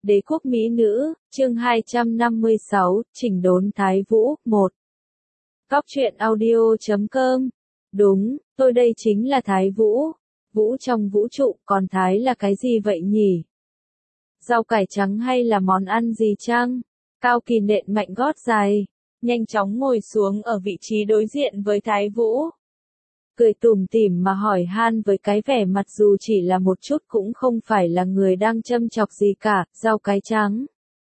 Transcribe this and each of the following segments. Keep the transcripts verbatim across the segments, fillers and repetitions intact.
Đế quốc mỹ nữ, chương hai trăm năm mươi sáu, chỉnh đốn Thái Vũ, một. Cóc truyện audio chấm com. Đúng, tôi đây chính là Thái Vũ. Vũ trong vũ trụ, còn Thái là cái gì vậy nhỉ? Rau cải trắng hay là món ăn gì chăng? Cao Kỳ nện mạnh gót dài, nhanh chóng ngồi xuống ở vị trí đối diện với Thái Vũ. Cười tủm tỉm mà hỏi han với cái vẻ mặt dù chỉ là một chút cũng không phải là người đang châm chọc gì cả, rau cái trắng.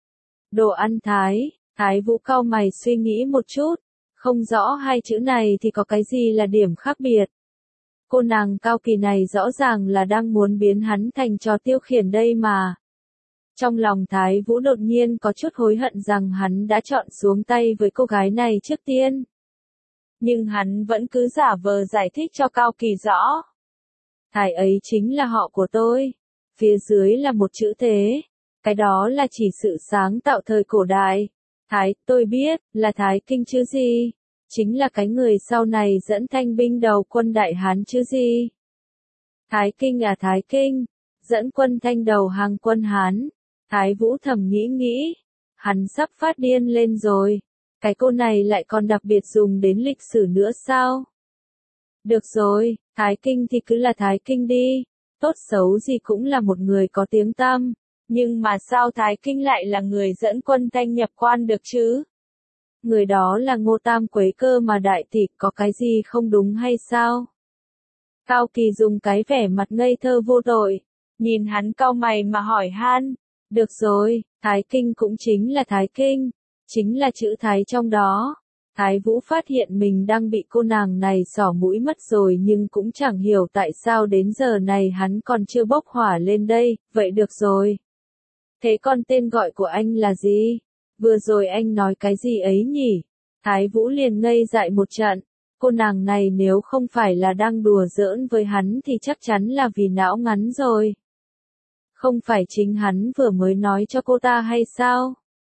Đồ ăn Thái, Thái Vũ cau mày suy nghĩ một chút, không rõ hai chữ này thì có cái gì là điểm khác biệt. Cô nàng Cao Kỳ này rõ ràng là đang muốn biến hắn thành trò tiêu khiển đây mà. Trong lòng Thái Vũ đột nhiên có chút hối hận rằng hắn đã chọn xuống tay với cô gái này trước tiên. Nhưng hắn vẫn cứ giả vờ giải thích cho Cao Kỳ rõ. Thái ấy chính là họ của tôi. Phía dưới là một chữ thế. Cái đó là chỉ sự sáng tạo thời cổ đại. Thái, tôi biết, là Thái Kinh chứ gì. Chính là cái người sau này dẫn thanh binh đầu quân Đại Hán chứ gì. Thái Kinh à Thái Kinh. Dẫn quân thanh đầu hàng quân Hán. Thái Vũ thầm nghĩ nghĩ. Hắn sắp phát điên lên rồi. Cái cô này lại còn đặc biệt dùng đến lịch sử nữa sao? Được rồi, Thái Kinh thì cứ là Thái Kinh đi. Tốt xấu gì cũng là một người có tiếng tăm. Nhưng mà sao Thái Kinh lại là người dẫn quân thanh nhập quan được chứ? Người đó là Ngô Tam Quế cơ mà đại tỷ, có cái gì không đúng hay sao? Cao Kỳ dùng cái vẻ mặt ngây thơ vô tội. Nhìn hắn cau mày mà hỏi han. Được rồi, Thái Kinh cũng chính là Thái Kinh. Chính là chữ Thái trong đó. Thái Vũ phát hiện mình đang bị cô nàng này xỏ mũi mất rồi nhưng cũng chẳng hiểu tại sao đến giờ này hắn còn chưa bốc hỏa lên đây, vậy được rồi. Thế còn tên gọi của anh là gì? Vừa rồi anh nói cái gì ấy nhỉ? Thái Vũ liền ngây dại một trận. Cô nàng này nếu không phải là đang đùa giỡn với hắn thì chắc chắn là vì não ngắn rồi. Không phải chính hắn vừa mới nói cho cô ta hay sao?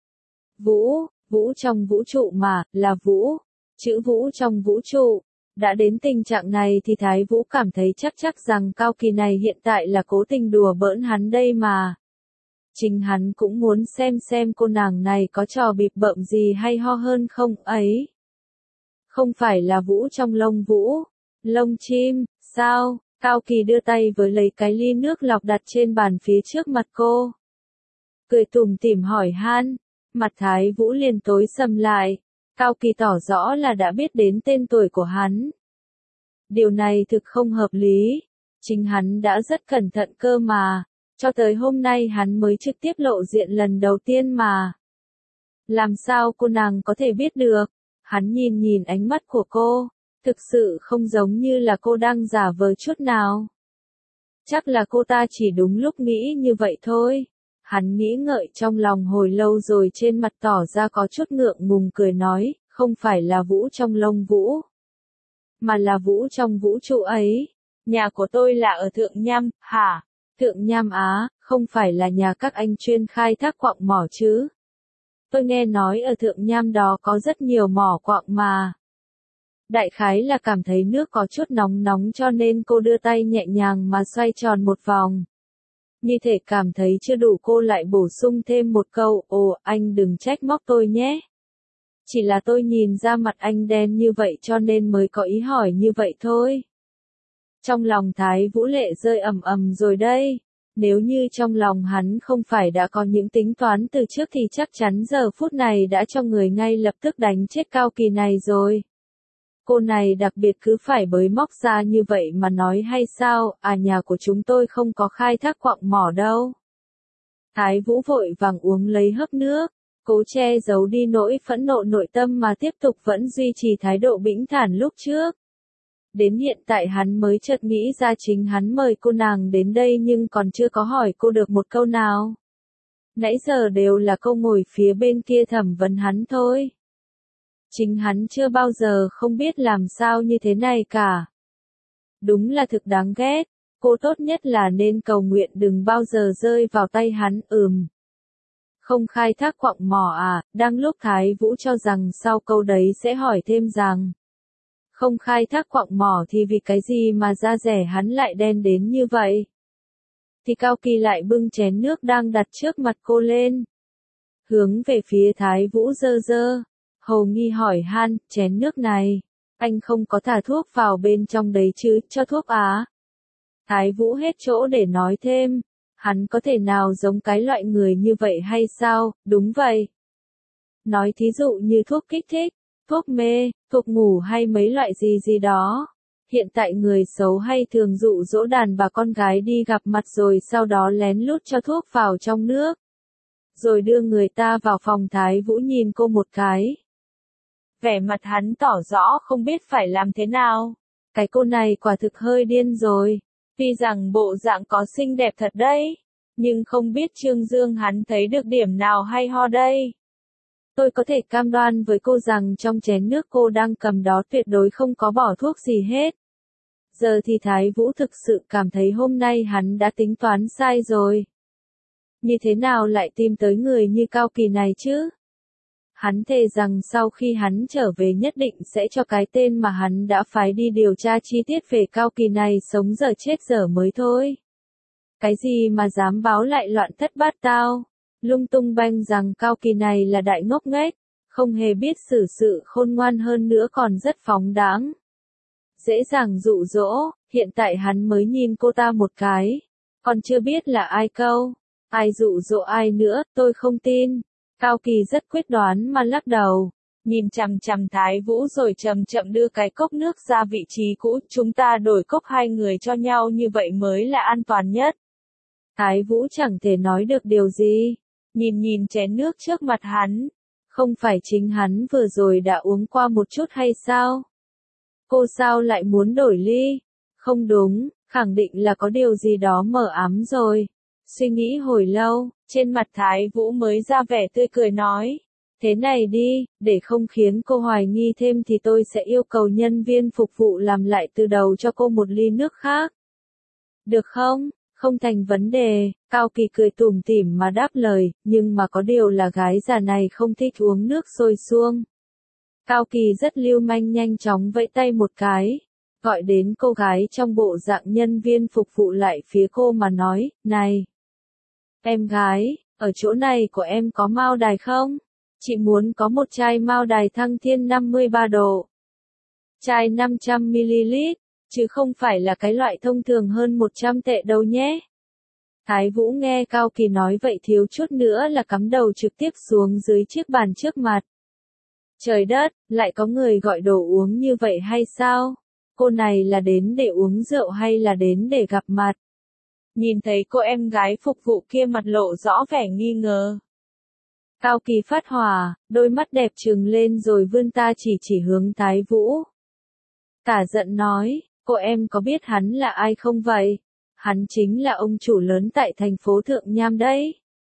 Vũ, Vũ trong vũ trụ mà, là Vũ. Chữ Vũ trong vũ trụ. Đã đến tình trạng này thì Thái Vũ cảm thấy chắc chắc rằng Cao Kỳ này hiện tại là cố tình đùa bỡn hắn đây mà. Chính hắn cũng muốn xem xem cô nàng này có trò bịp bợm gì hay ho hơn không ấy. Không phải là Vũ trong lông vũ, lông chim, sao? Cao Kỳ đưa tay với lấy cái ly nước lọc đặt trên bàn phía trước mặt cô. Cười tủm tỉm hỏi han. Mặt Thái Vũ liền tối sầm lại. Cao Kỳ tỏ rõ là đã biết đến tên tuổi của hắn. Điều này thực không hợp lý. Chính hắn đã rất cẩn thận cơ mà. Cho tới hôm nay hắn mới trực tiếp lộ diện lần đầu tiên mà. Làm sao cô nàng có thể biết được? Hắn nhìn nhìn ánh mắt của cô. Thực sự không giống như là cô đang giả vờ chút nào. Chắc là cô ta chỉ đúng lúc nghĩ như vậy thôi. Hắn nghĩ ngợi trong lòng hồi lâu rồi trên mặt tỏ ra có chút ngượng ngùng cười nói, không phải là Vũ trong lông vũ, mà là Vũ trong vũ trụ ấy. Nhà của tôi là ở Thượng Nham, hả? Thượng Nham Á, không phải là nhà các anh chuyên khai thác quặng mỏ chứ? Tôi nghe nói ở Thượng Nham đó có rất nhiều mỏ quặng mà. Đại khái là cảm thấy nước có chút nóng nóng cho nên cô đưa tay nhẹ nhàng mà xoay tròn một vòng. Như thể cảm thấy chưa đủ cô lại bổ sung thêm một câu, ồ, anh đừng trách móc tôi nhé. Chỉ là tôi nhìn ra mặt anh đen như vậy cho nên mới có ý hỏi như vậy thôi. Trong lòng Thái Vũ lệ rơi ầm ầm rồi đây. Nếu như trong lòng hắn không phải đã có những tính toán từ trước thì chắc chắn giờ phút này đã cho người ngay lập tức đánh chết Cao Kỳ này rồi. Cô này đặc biệt cứ phải bới móc ra như vậy mà nói hay sao, à nhà của chúng tôi không có khai thác quặng mỏ đâu. Thái Vũ vội vàng uống lấy hớp nước, cố che giấu đi nỗi phẫn nộ nội tâm mà tiếp tục vẫn duy trì thái độ bĩnh thản lúc trước. Đến hiện tại hắn mới chợt nghĩ ra chính hắn mời cô nàng đến đây nhưng còn chưa có hỏi cô được một câu nào. Nãy giờ đều là cô ngồi phía bên kia thẩm vấn hắn thôi. Chính hắn chưa bao giờ không biết làm sao như thế này cả. Đúng là thực đáng ghét, cô tốt nhất là nên cầu nguyện đừng bao giờ rơi vào tay hắn, ừm. Không khai thác quặng mỏ à, đang lúc Thái Vũ cho rằng sau câu đấy sẽ hỏi thêm rằng. Không khai thác quặng mỏ thì vì cái gì mà da rẻ hắn lại đen đến như vậy? thì Cao Kỳ lại bưng chén nước đang đặt trước mặt cô lên. Hướng về phía Thái Vũ dơ dơ, hầu nghi hỏi han, chén nước này, anh không có thả thuốc vào bên trong đấy chứ, cho thuốc á. Thái Vũ hết chỗ để nói thêm, hắn có thể nào giống cái loại người như vậy hay sao, đúng vậy. Nói thí dụ như thuốc kích thích, thuốc mê, thuốc ngủ hay mấy loại gì gì đó. Hiện tại người xấu hay thường dụ dỗ đàn bà con gái đi gặp mặt rồi sau đó lén lút cho thuốc vào trong nước. Rồi đưa người ta vào phòng. Thái Vũ nhìn cô một cái. Vẻ mặt hắn tỏ rõ không biết phải làm thế nào. Cái cô này quả thực hơi điên rồi. Tuy rằng bộ dạng có xinh đẹp thật đấy, nhưng không biết Trương Dương hắn thấy được điểm nào hay ho đây. Tôi có thể cam đoan với cô rằng trong chén nước cô đang cầm đó tuyệt đối không có bỏ thuốc gì hết. Giờ thì Thái Vũ thực sự cảm thấy hôm nay hắn đã tính toán sai rồi. Như thế nào lại tìm tới người như Cao Kỳ này chứ? Hắn thề rằng sau khi hắn trở về nhất định sẽ cho cái tên mà hắn đã phái đi điều tra chi tiết về Cao Kỳ này sống dở chết dở mới thôi. Cái gì mà dám báo lại loạn thất bát tao, lung tung banh rằng Cao Kỳ này là đại ngốc nghếch, không hề biết xử sự khôn ngoan hơn nữa còn rất phóng đãng. Dễ dàng dụ dỗ, hiện tại hắn mới nhìn cô ta một cái, còn chưa biết là ai câu, ai dụ dỗ ai nữa, tôi không tin. Cao Kỳ rất quyết đoán mà lắc đầu, nhìn chằm chằm Thái Vũ rồi chậm chậm đưa cái cốc nước ra vị trí cũ, chúng ta đổi cốc hai người cho nhau như vậy mới là an toàn nhất. Thái Vũ chẳng thể nói được điều gì, nhìn nhìn chén nước trước mặt hắn, không phải chính hắn vừa rồi đã uống qua một chút hay sao? Cô sao lại muốn đổi ly? Không đúng, khẳng định là có điều gì đó mờ ám rồi. Suy nghĩ hồi lâu, trên mặt Thái Vũ mới ra vẻ tươi cười nói. Thế này đi, để không khiến cô hoài nghi thêm thì tôi sẽ yêu cầu nhân viên phục vụ làm lại từ đầu cho cô một ly nước khác. Được không? Không thành vấn đề, Cao Kỳ cười tủm tỉm mà đáp lời, nhưng mà có điều là gái già này không thích uống nước sôi suông. Cao Kỳ rất lưu manh nhanh chóng vẫy tay một cái, gọi đến cô gái trong bộ dạng nhân viên phục vụ lại phía cô mà nói, này, em gái, ở chỗ này của em có mao đài không? Chị muốn có một chai mao đài thăng thiên năm mươi ba độ. Chai năm trăm mi li lít, chứ không phải là cái loại thông thường hơn một trăm tệ đâu nhé. Thái Vũ nghe Cao Kỳ nói vậy thiếu chút nữa là cắm đầu trực tiếp xuống dưới chiếc bàn trước mặt. Trời đất, lại có người gọi đồ uống như vậy hay sao? Cô này là đến để uống rượu hay là đến để gặp mặt? Nhìn thấy cô em gái phục vụ kia mặt lộ rõ vẻ nghi ngờ. Cao Kỳ phát hỏa, đôi mắt đẹp trừng lên rồi vươn ta chỉ chỉ hướng Thái Vũ. Cả giận nói, cô em có biết hắn là ai không vậy? Hắn chính là ông chủ lớn tại thành phố Thượng Nham đấy.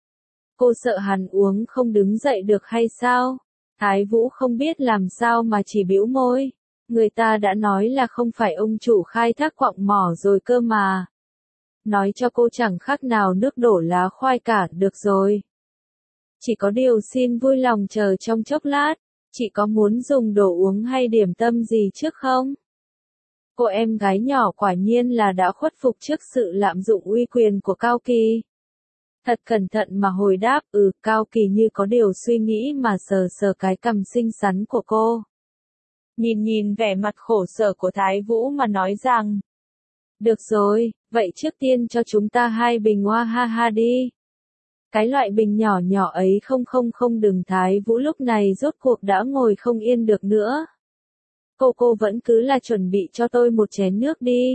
Cô sợ hắn uống không đứng dậy được hay sao? Thái Vũ không biết làm sao mà chỉ bĩu môi. Người ta đã nói là không phải ông chủ khai thác quặng mỏ rồi cơ mà. Nói cho cô chẳng khác nào nước đổ lá khoai cả, được rồi. Chỉ có điều xin vui lòng chờ trong chốc lát, chị có muốn dùng đồ uống hay điểm tâm gì trước không? Cô em gái nhỏ quả nhiên là đã khuất phục trước sự lạm dụng uy quyền của Cao Kỳ. Thật cẩn thận mà hồi đáp, ừ, Cao Kỳ như có điều suy nghĩ mà sờ sờ cái cằm xinh xắn của cô. Nhìn nhìn vẻ mặt khổ sở của Thái Vũ mà nói rằng. Được rồi, vậy trước tiên cho chúng ta hai bình hoa ha ha đi. Cái loại bình nhỏ nhỏ ấy không không không đừng. Thái Vũ lúc này rốt cuộc đã ngồi không yên được nữa. Cô cô vẫn cứ là chuẩn bị cho tôi một chén nước đi.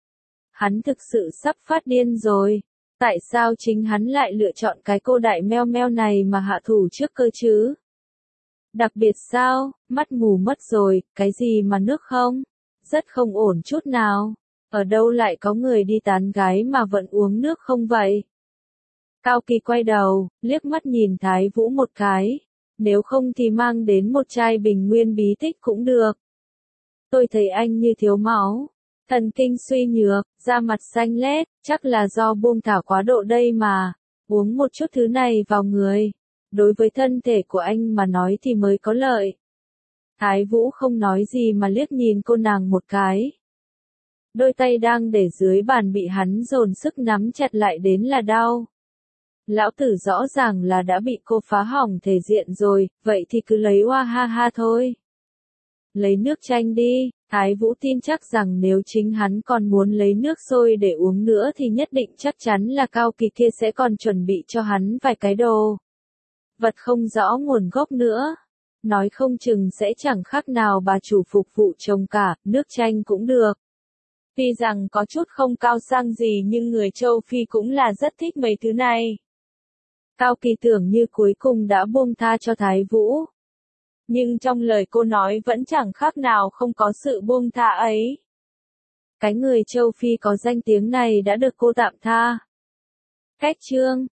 Hắn thực sự sắp phát điên rồi. Tại sao chính hắn lại lựa chọn cái cô đại meo meo này mà hạ thủ trước cơ chứ? Đặc biệt sao, mắt mù mất rồi, cái gì mà nước không? Rất không ổn chút nào. Ở đâu lại có người đi tán gái mà vẫn uống nước không vậy? Cao Kỳ quay đầu, liếc mắt nhìn Thái Vũ một cái. Nếu không thì mang đến một chai bình nguyên bí tích cũng được. Tôi thấy anh như thiếu máu, thần kinh suy nhược, da mặt xanh lét, chắc là do buông thả quá độ đây mà. Uống một chút thứ này vào người, đối với thân thể của anh mà nói thì mới có lợi. Thái Vũ không nói gì mà liếc nhìn cô nàng một cái. Đôi tay đang để dưới bàn bị hắn dồn sức nắm chặt lại đến là đau. Lão tử rõ ràng là đã bị cô phá hỏng thể diện rồi, vậy thì cứ lấy oa ha ha thôi. Lấy nước chanh đi, Thái Vũ tin chắc rằng nếu chính hắn còn muốn lấy nước sôi để uống nữa thì nhất định chắc chắn là Cao Kỳ kia sẽ còn chuẩn bị cho hắn vài cái đồ vật không rõ nguồn gốc nữa. Nói không chừng sẽ chẳng khác nào bà chủ phục vụ chồng cả, nước chanh cũng được. Tuy rằng có chút không cao sang gì nhưng người châu Phi cũng là rất thích mấy thứ này. Cao Kỳ tưởng như cuối cùng đã buông tha cho Thái Vũ. Nhưng trong lời cô nói vẫn chẳng khác nào không có sự buông tha ấy. Cái người châu Phi có danh tiếng này đã được cô tạm tha. Cách chương